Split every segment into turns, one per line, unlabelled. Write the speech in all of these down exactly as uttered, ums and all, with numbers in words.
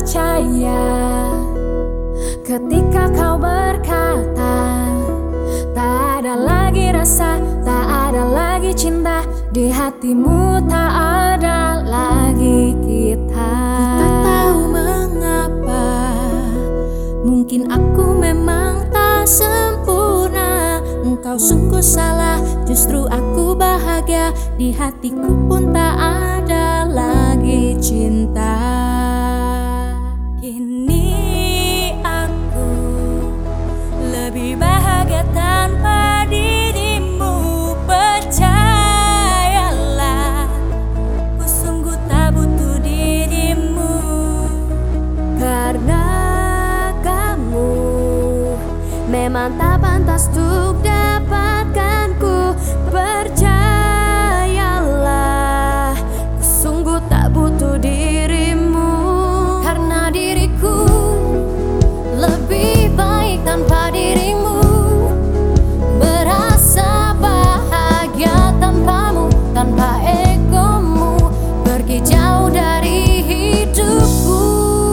percaya ketika kau berkata tak ada lagi rasa, tak ada lagi cinta. Di hatimu tak ada lagi kita.
Ku tak tahu mengapa, mungkin aku memang tak sempurna. Engkau sungguh salah, justru aku bahagia. Di hatiku pun tak ada lagi cinta. Kini aku lebih bahagia tanpa dirimu. Percayalah, ku sungguh tak butuh dirimu.
Karena kamu memang tak pantas untuk dapatkanku. Percayalah, ku sungguh tak butuh dirimu. Karena diriku lebih baik tanpa dirimu. Merasa bahagia tanpamu, tanpa egomu. Pergi jauh dari hidupku.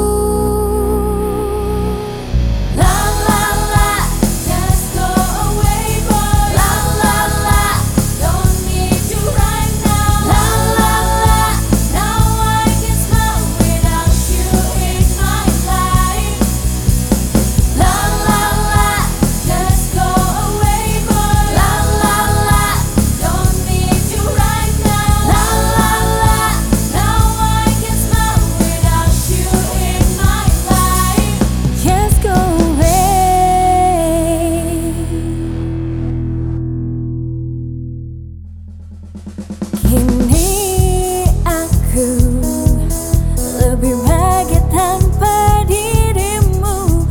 Kini aku lebih bahagia tanpa dirimu.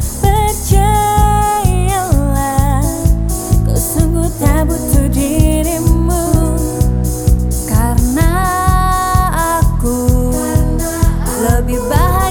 Percayalah, ku sungguh tak butuh dirimu. Karena aku lebih bahagia